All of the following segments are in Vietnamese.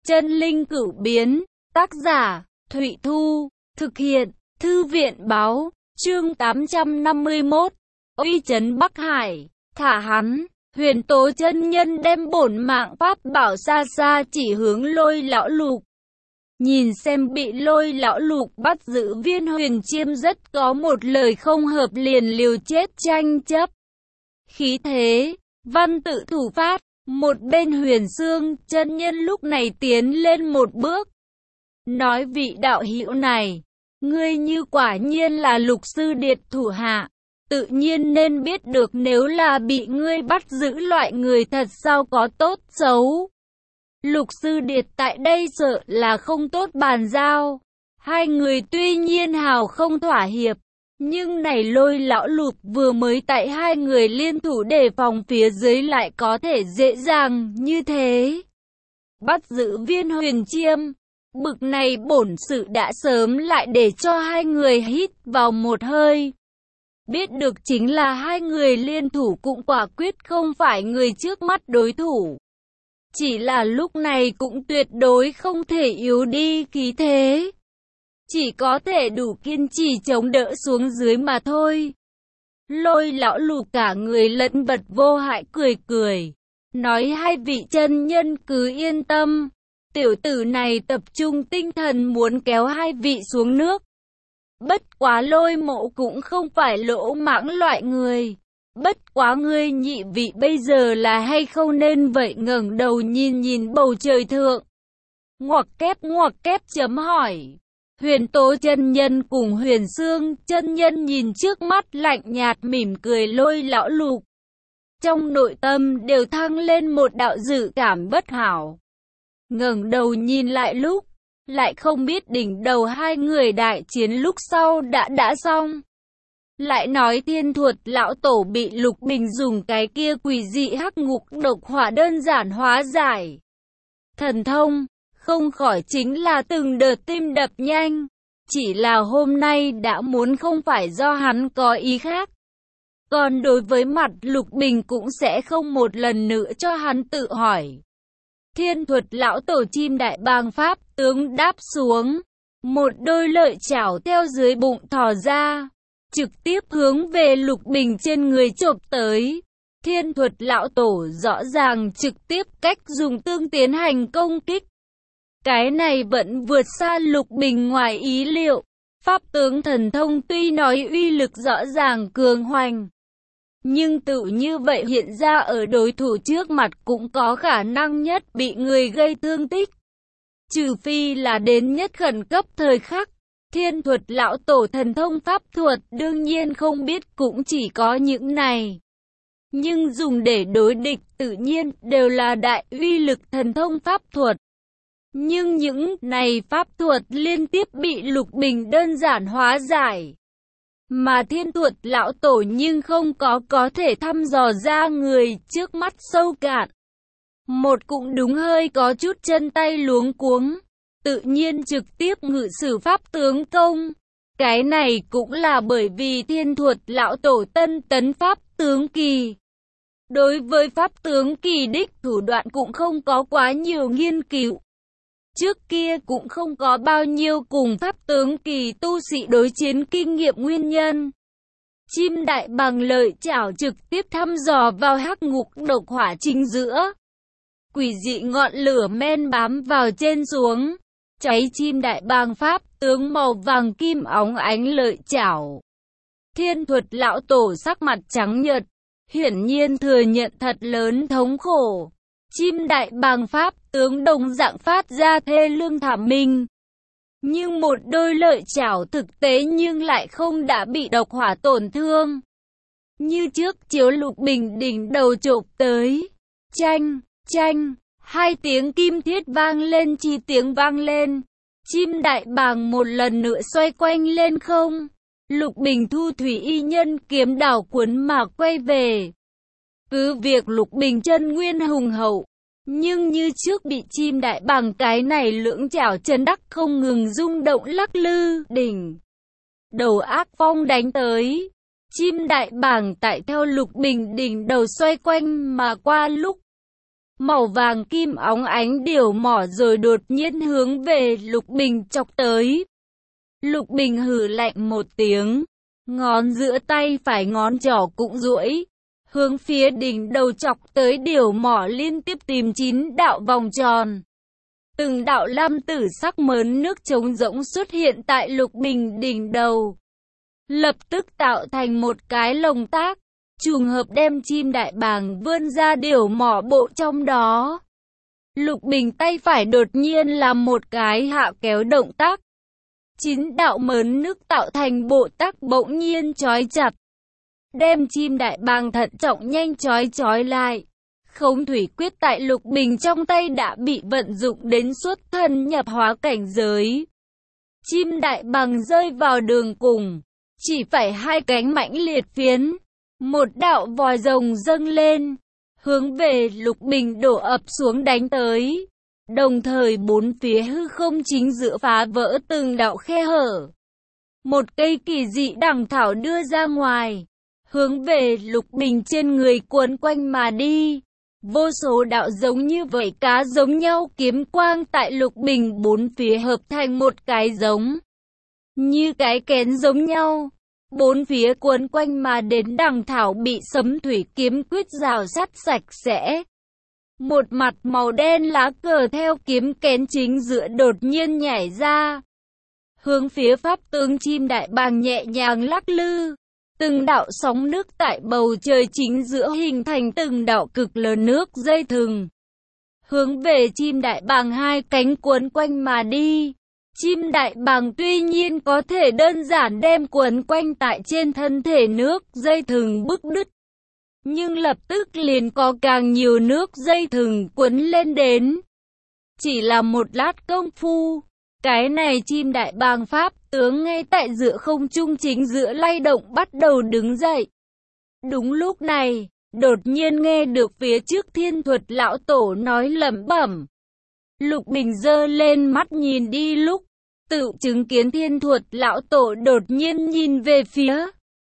Chân linh cửu biến, tác giả, Thụy Thu, thực hiện, Thư viện báo, chương 851, uy chấn Bắc Hải, thả hắn. Huyền Tố chân nhân đem bổn mạng pháp bảo xa xa chỉ hướng Lôi lão lục. Nhìn xem bị Lôi lão lục bắt giữ viên huyền chiêm rất có một lời không hợp liền liều chết tranh chấp. Khí thế, văn tự thủ phát, một bên Huyền Xương chân nhân lúc này tiến lên một bước. Nói vị đạo hữu này, ngươi như quả nhiên là Lục sư điệt thủ hạ. Tự nhiên nên biết được nếu là bị ngươi bắt giữ loại người thật sao có tốt xấu. Lục sư điệt tại đây sợ là không tốt bàn giao. Hai người tuy nhiên hào không thỏa hiệp, nhưng này Lôi lão lục vừa mới tại hai người liên thủ đề phòng phía dưới lại có thể dễ dàng như thế. Bắt giữ viên huyền chiêm, bực này bổn sự đã sớm lại để cho hai người hít vào một hơi. Biết được chính là hai người liên thủ cũng quả quyết không phải người trước mắt đối thủ. Chỉ là lúc này cũng tuyệt đối không thể yếu đi khí thế. Chỉ có thể đủ kiên trì chống đỡ xuống dưới mà thôi. Lôi lão lục cả người lẫn bật vô hại cười cười. Nói hai vị chân nhân cứ yên tâm. Tiểu tử này tập trung tinh thần muốn kéo hai vị xuống nước. Bất quá Lôi mộ cũng không phải lỗ mãng loại người. Bất quá ngươi nhị vị bây giờ là hay không nên vậy ngẩng đầu nhìn nhìn bầu trời thượng. Ngoặc kép chấm hỏi. Huyền Tố chân nhân cùng Huyền Xương chân nhân nhìn trước mắt lạnh nhạt mỉm cười Lôi lão lục. Trong nội tâm đều thăng lên một đạo dự cảm bất hảo. Ngẩng đầu nhìn lại lúc, lại không biết đỉnh đầu hai người đại chiến lúc sau đã xong. Lại nói Thiên Thuật lão tổ bị Lục Bình dùng cái kia quỷ dị hắc ngục độc hỏa đơn giản hóa giải. Thần thông, không khỏi chính là từng đợt tim đập nhanh. Chỉ là hôm nay đã muốn không phải do hắn có ý khác. Còn đối với mặt Lục Bình cũng sẽ không một lần nữa cho hắn tự hỏi. Thiên Thuật lão tổ chim đại bàng pháp tướng đáp xuống. Một đôi lợi chảo theo dưới bụng thò ra. Trực tiếp hướng về Lục Bình trên người chộp tới. Thiên Thuật lão tổ rõ ràng trực tiếp cách dùng tương tiến hành công kích. Cái này vẫn vượt xa Lục Bình ngoài ý liệu. Pháp tướng thần thông tuy nói uy lực rõ ràng cường hoành, nhưng tự như vậy hiện ra ở đối thủ trước mặt cũng có khả năng nhất bị người gây thương tích. Trừ phi là đến nhất khẩn cấp thời khắc. Thiên Thuật lão tổ thần thông pháp thuật đương nhiên không biết cũng chỉ có những này. Nhưng dùng để đối địch tự nhiên đều là đại uy lực thần thông pháp thuật. Nhưng những này pháp thuật liên tiếp bị Lục Bình đơn giản hóa giải. Mà Thiên Thuật lão tổ nhưng không có thể thăm dò ra người trước mắt sâu cạn. Một cũng đúng hơi có chút chân tay luống cuống. Tự nhiên trực tiếp ngự sử pháp tướng công. Cái này cũng là bởi vì Thiên Thuật lão tổ tân tấn pháp tướng kỳ. Đối với pháp tướng kỳ đích thủ đoạn cũng không có quá nhiều nghiên cứu. Trước kia cũng không có bao nhiêu cùng pháp tướng kỳ tu sĩ đối chiến kinh nghiệm nguyên nhân. Chim đại bàng lợi chảo trực tiếp thăm dò vào hắc ngục độc hỏa chính giữa. Quỷ dị ngọn lửa men bám vào trên xuống. Cháy chim đại bàng pháp tướng màu vàng kim óng ánh lợi chảo. Thiên Thuật lão tổ sắc mặt trắng nhợt, hiển nhiên thừa nhận thật lớn thống khổ. Chim đại bàng pháp tướng đồng dạng phát ra thê lương thảm minh. Nhưng một đôi lợi chảo thực tế nhưng lại không đã bị độc hỏa tổn thương. Như trước chiếu Lục Bình đỉnh đầu chộp tới. Chanh. Hai tiếng kim thiết vang lên chi tiếng vang lên. Chim đại bàng một lần nữa xoay quanh lên không. Lục Bình thu thủy y nhân kiếm đảo cuốn mà quay về. Cứ việc Lục Bình chân nguyên hùng hậu, nhưng như trước bị chim đại bàng cái này lưỡng chảo chân đắc không ngừng rung động lắc lư đỉnh. Đầu ác phong đánh tới. Chim đại bàng tại theo Lục Bình đỉnh đầu xoay quanh mà qua lúc. màu vàng kim óng ánh điểu mỏ rồi đột nhiên hướng về Lục Bình chọc tới. Lục Bình hừ lạnh một tiếng, ngón giữa tay phải ngón trỏ cũng duỗi, hướng phía đỉnh đầu chọc tới điểu mỏ liên tiếp tìm 9 đạo vòng tròn. Từng đạo lam tử sắc mớn nước trống rỗng xuất hiện tại Lục Bình đỉnh đầu, lập tức tạo thành một cái lồng tác, trùng hợp đem chim đại bàng vươn ra điểu mỏ bộ trong đó. Lục Bình tay phải đột nhiên làm một cái hạ kéo động tác. 9 đạo mớn nước tạo thành bộ tác bỗng nhiên trói chặt, đem chim đại bàng thận trọng nhanh trói lại. Khống thủy quyết tại Lục Bình trong tay đã bị vận dụng đến xuất thân nhập hóa cảnh giới. Chim đại bàng rơi vào đường cùng, chỉ phải hai cánh mãnh liệt phiến, một đạo vòi rồng dâng lên, hướng về Lục Bình đổ ập xuống đánh tới. Đồng thời bốn phía hư không chính giữa phá vỡ từng đạo khe hở. Một cây kỳ dị đằng thảo đưa ra ngoài, hướng về Lục Bình trên người cuốn quanh mà đi. Vô số đạo giống như vảy cá giống nhau kiếm quang tại Lục Bình bốn phía hợp thành một cái giống, như cái kén giống nhau. Bốn phía cuốn quanh mà đến đằng thảo bị sấm thủy kiếm quyết rào sát sạch sẽ. Một mặt màu đen lá cờ theo kiếm kén chính giữa đột nhiên nhảy ra, hướng phía pháp tướng chim đại bàng nhẹ nhàng lắc lư. Từng đạo sóng nước tại bầu trời chính giữa hình thành từng đạo cực lớn nước dây thừng, hướng về chim đại bàng hai cánh cuốn quanh mà đi. Chim đại bàng tuy nhiên có thể đơn giản đem cuốn quanh tại trên thân thể nước dây thừng bức đứt, nhưng lập tức liền có càng nhiều nước dây thừng cuốn lên đến. Chỉ là một lát công phu, cái này chim đại bàng pháp tướng ngay tại giữa không trung chính giữa lay động bắt đầu đứng dậy. Đúng lúc này, đột nhiên nghe được phía trước Thiên Thuật lão tổ nói lẩm bẩm. Lục Bình giơ lên mắt nhìn đi lúc, tự chứng kiến Thiên Thuật lão tổ đột nhiên nhìn về phía.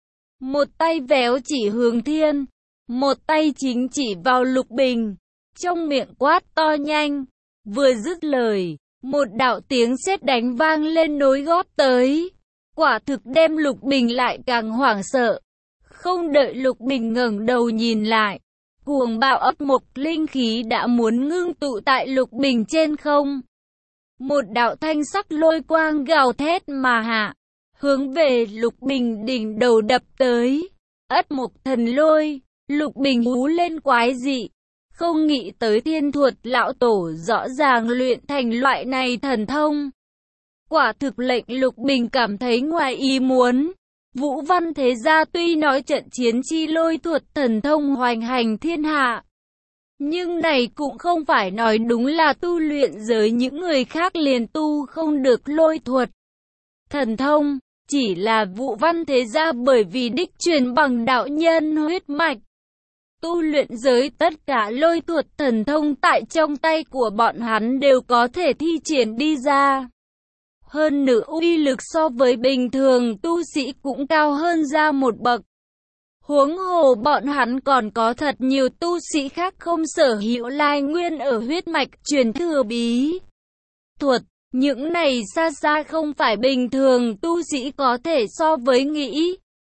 Một tay véo chỉ hướng thiên, một tay chính chỉ vào Lục Bình, trong miệng quát to nhanh. Vừa dứt lời, một đạo tiếng sét đánh vang lên nối góp tới. Quả thực đem Lục Bình lại càng hoảng sợ. Không đợi Lục Bình ngẩng đầu nhìn lại, cuồng bạo ấp mộc linh khí đã muốn ngưng tụ tại Lục Bình trên không. Một đạo thanh sắc lôi quang gào thét mà hạ, hướng về Lục Bình đỉnh đầu đập tới. Ất mộc thần lôi. Lục Bình hú lên quái dị, không nghĩ tới Thiên Thuật lão tổ rõ ràng luyện thành loại này thần thông. Quả thực lệnh Lục Bình cảm thấy ngoài ý muốn. Vũ Văn Thế Gia tuy nói trận chiến chi lôi thuật thần thông hoành hành thiên hạ, nhưng này cũng không phải nói đúng là tu luyện giới những người khác liền tu không được lôi thuật thần thông, chỉ là Vũ Văn Thế Gia bởi vì đích truyền bằng đạo nhân huyết mạch. Tu luyện giới tất cả lôi thuật thần thông tại trong tay của bọn hắn đều có thể thi triển đi ra. Hơn nữa uy lực so với bình thường tu sĩ cũng cao hơn ra một bậc. Huống hồ bọn hắn còn có thật nhiều tu sĩ khác không sở hữu lai nguyên ở huyết mạch truyền thừa bí thuật. Những này xa xa không phải bình thường tu sĩ có thể so với nghĩ.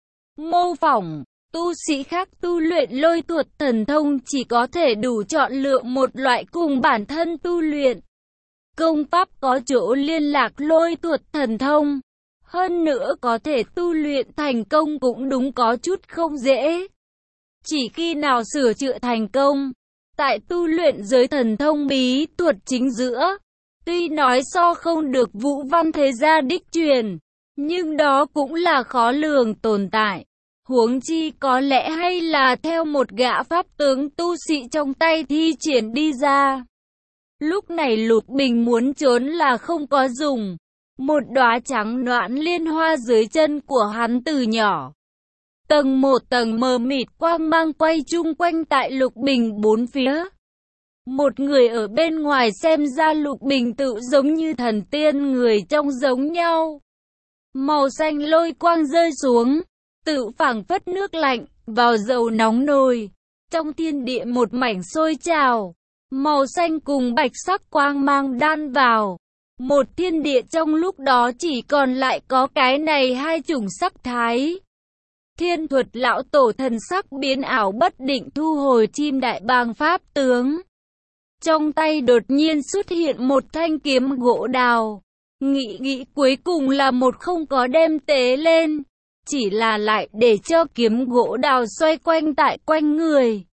Mô phỏng. Tu sĩ khác tu luyện lôi thuật thần thông chỉ có thể đủ chọn lựa một loại cùng bản thân tu luyện công pháp có chỗ liên lạc lôi thuật thần thông. Hơn nữa có thể tu luyện thành công cũng đúng có chút không dễ. Chỉ khi nào sửa chữa thành công, tại tu luyện giới thần thông bí thuật chính giữa, tuy nói so không được Vũ Văn Thế Gia đích truyền, nhưng đó cũng là khó lường tồn tại. Huống chi có lẽ hay là theo một gã pháp tướng tu sĩ trong tay thi triển đi ra. Lúc này Lục Bình muốn trốn là không có dùng. Một đóa trắng noãn liên hoa dưới chân của hắn từ nhỏ. Tầng một tầng mờ mịt quang mang quay chung quanh tại Lục Bình bốn phía. Một người ở bên ngoài xem ra Lục Bình tự giống như thần tiên người trong giống nhau. Màu xanh lôi quang rơi xuống, tự phảng phất nước lạnh vào dầu nóng nồi. Trong thiên địa một mảnh sôi trào, Màu xanh cùng bạch sắc quang mang đan vào một thiên địa, trong lúc đó chỉ còn lại có cái này hai chủng sắc thái. Thiên Thuật lão tổ thần sắc biến ảo bất định thu hồi chim đại bàng pháp tướng. Trong tay đột nhiên xuất hiện một thanh kiếm gỗ đào. Nghĩ cuối cùng là một không có đem tế lên, chỉ là lại để cho kiếm gỗ đào xoay quanh tại quanh người.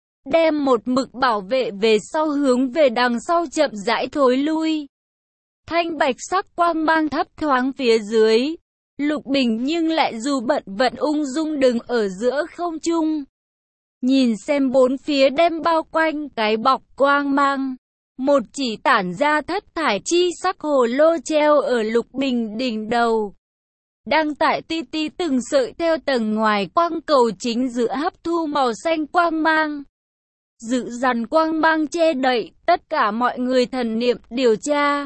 Đem một mực bảo vệ về sau, hướng về đằng sau chậm rãi thối lui. Thanh bạch sắc quang mang thấp thoáng phía dưới. Lục Bình nhưng lại dù bận vận ung dung đứng ở giữa không trung. Nhìn xem bốn phía đem bao quanh cái bọc quang mang. Một chỉ tản ra thất thải chi sắc hồ lô treo ở Lục Bình đỉnh đầu. Đang tại ti ti từng sợi theo tầng ngoài quang cầu chính giữa hấp thu màu xanh quang mang. Dữ dằn quang mang che đậy tất cả mọi người thần niệm điều tra.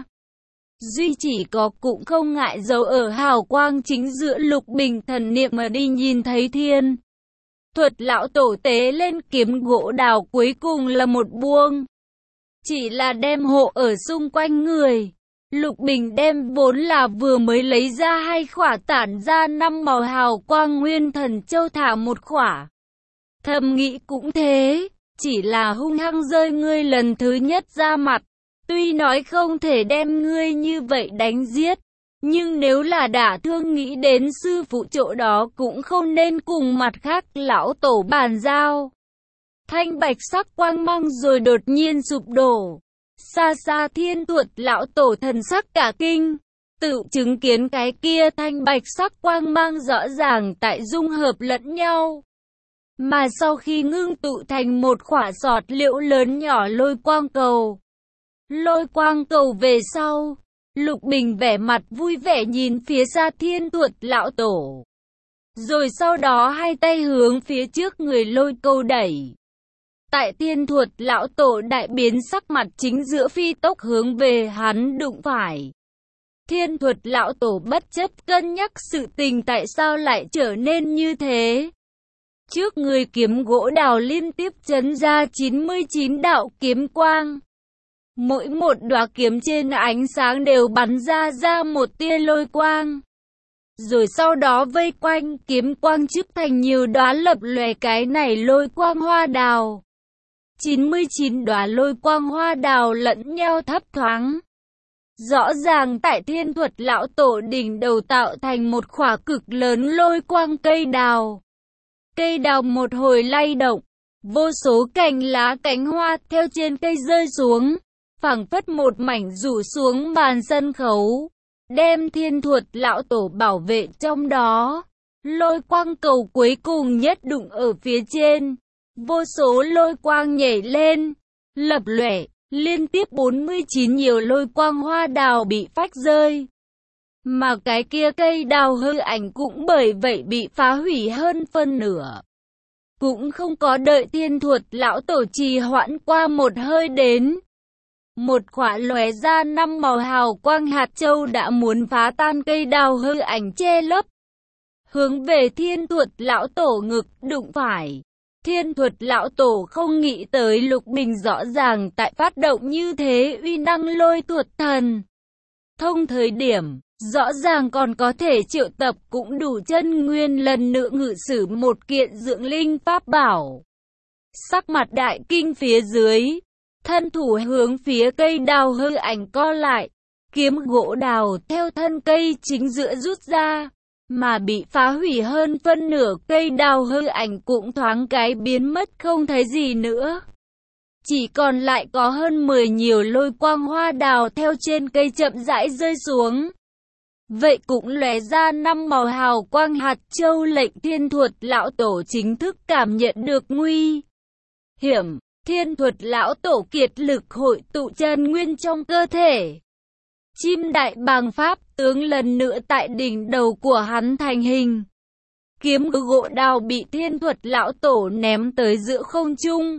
Duy chỉ có cũng không ngại dấu ở hào quang chính giữa Lục Bình thần niệm mà đi nhìn thấy Thiên Thuật lão tổ tế lên kiếm gỗ đào cuối cùng là một buông. Chỉ là đem hộ ở xung quanh người. Lục Bình đem vốn là vừa mới lấy ra hai khỏa tản ra 5 màu hào quang nguyên thần châu thả một khỏa. Thầm nghĩ cũng thế, chỉ là hung hăng rơi ngươi lần thứ nhất ra mặt. Tuy nói không thể đem ngươi như vậy đánh giết, nhưng nếu là đả thương, nghĩ đến sư phụ chỗ đó cũng không nên cùng mặt khác lão tổ bàn giao. Thanh bạch sắc quang mang rồi đột nhiên sụp đổ. Xa xa Thiên Thuật lão tổ thần sắc cả kinh, tự chứng kiến cái kia thanh bạch sắc quang mang rõ ràng tại dung hợp lẫn nhau. Mà sau khi ngưng tụ thành một khỏa giọt liễu lớn nhỏ lôi quang cầu. Lôi quang cầu về sau, Lục Bình vẻ mặt vui vẻ nhìn phía xa Thiên Thuật lão tổ. Rồi sau đó hai tay hướng phía trước người lôi cầu đẩy. Tại Thiên Thuật lão tổ đại biến sắc mặt chính giữa phi tốc hướng về hắn đụng phải. Thiên Thuật lão tổ bất chấp cân nhắc sự tình tại sao lại trở nên như thế. Trước người kiếm gỗ đào liên tiếp chấn ra 99 đạo kiếm quang. Mỗi một đóa kiếm trên ánh sáng đều bắn ra một tia lôi quang. Rồi sau đó vây quanh kiếm quang chức thành nhiều đóa lập lòe cái này lôi quang hoa đào. 99 đóa lôi quang hoa đào lẫn nhau thấp thoáng. Rõ ràng tại Thiên Thuật lão tổ đỉnh đầu tạo thành một khỏa cực lớn lôi quang cây đào. Cây đào một hồi lay động, vô số cành lá cánh hoa theo trên cây rơi xuống, phảng phất một mảnh rủ xuống màn sân khấu, đem Thiên Thuật lão tổ bảo vệ trong đó. Lôi quang cầu cuối cùng nhất đụng ở phía trên, vô số lôi quang nhảy lên, lập lòe, liên tiếp 49 nhiều lôi quang hoa đào bị phách rơi. Mà cái kia cây đào hư ảnh cũng bởi vậy bị phá hủy hơn phân nửa. Cũng không có đợi Thiên Thuật lão tổ trì hoãn qua một hơi đến. Một khỏa lóe ra 5 màu hào quang hạt châu đã muốn phá tan cây đào hư ảnh che lấp. Hướng về Thiên Thuật lão tổ ngực đụng phải. Thiên Thuật lão tổ không nghĩ tới Lục Bình rõ ràng tại phát động như thế uy năng lôi thuật thần thông thời điểm, rõ ràng còn có thể triệu tập cũng đủ chân nguyên lần nữa ngự sử một kiện dưỡng linh pháp bảo. Sắc mặt đại kinh phía dưới, thân thủ hướng phía cây đào hư ảnh co lại, kiếm gỗ đào theo thân cây chính giữa rút ra, mà bị phá hủy hơn phân nửa cây đào hư ảnh cũng thoáng cái biến mất không thấy gì nữa. Chỉ còn lại có hơn 10 nhiều lôi quang hoa đào theo trên cây chậm rãi rơi xuống. Vậy cũng lóe ra 5 màu hào quang hạt châu, lệnh Thiên Thuật lão tổ chính thức cảm nhận được nguy hiểm. Thiên Thuật lão tổ kiệt lực hội tụ chân nguyên trong cơ thể. Chim đại bàng pháp tướng lần nữa tại đỉnh đầu của hắn thành hình. Kiếm gỗ đào bị Thiên Thuật lão tổ ném tới giữa không trung.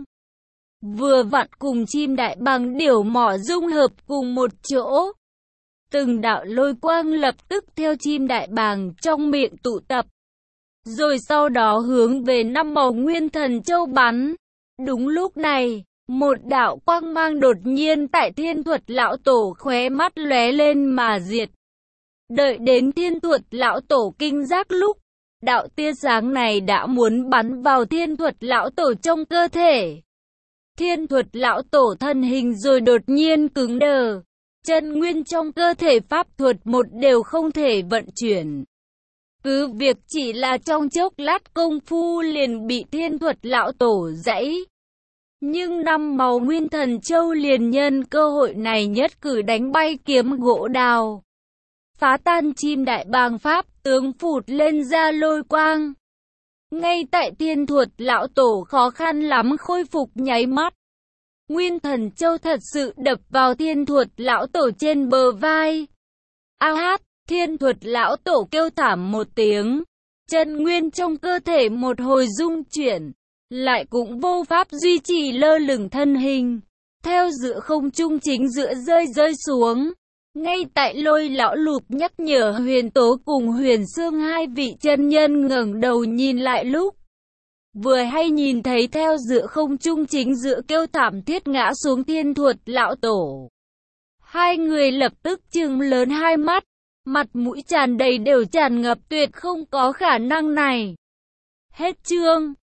Vừa vặn cùng chim đại bàng điểu mỏ dung hợp cùng một chỗ. Từng đạo lôi quang lập tức theo chim đại bàng trong miệng tụ tập. Rồi sau đó hướng về 5 màu nguyên thần châu bắn. Đúng lúc này, Một đạo quang mang đột nhiên tại Thiên Thuật lão tổ khóe mắt lóe lên mà diệt. Đợi đến Thiên Thuật lão tổ kinh giác lúc, đạo tia sáng này đã muốn bắn vào Thiên Thuật lão tổ trong cơ thể. Thiên Thuật lão tổ thân hình rồi đột nhiên cứng đờ, chân nguyên trong cơ thể pháp thuật một đều không thể vận chuyển. Cứ việc chỉ là trong chốc lát công phu liền bị Thiên Thuật lão tổ dãy. Nhưng năm màu nguyên thần châu liền nhân cơ hội này nhất cử đánh bay kiếm gỗ đào. Phá tan chim đại bàng pháp tướng phụt lên ra lôi quang. Ngay tại Thiên Thuật lão tổ khó khăn lắm khôi phục nháy mắt. Nguyên thần châu thật sự đập vào Thiên Thuật lão tổ trên bờ vai. A hát, Thiên Thuật lão tổ kêu thảm một tiếng. Chân nguyên trong cơ thể một hồi rung chuyển, lại cũng vô pháp duy trì lơ lửng thân hình. Theo giữa không trung chính giữa rơi xuống. Ngay tại Lôi lão lục nhắc nhở Huyền Tố cùng Huyền Sương hai vị chân nhân ngẩng đầu nhìn lại lúc, vừa hay nhìn thấy theo giữa không trung chính giữa kêu thảm thiết ngã xuống Thiên Thuật lão tổ. Hai người lập tức trừng lớn hai mắt, mặt mũi tràn đầy đều tràn ngập tuyệt không có khả năng này. Hết chương.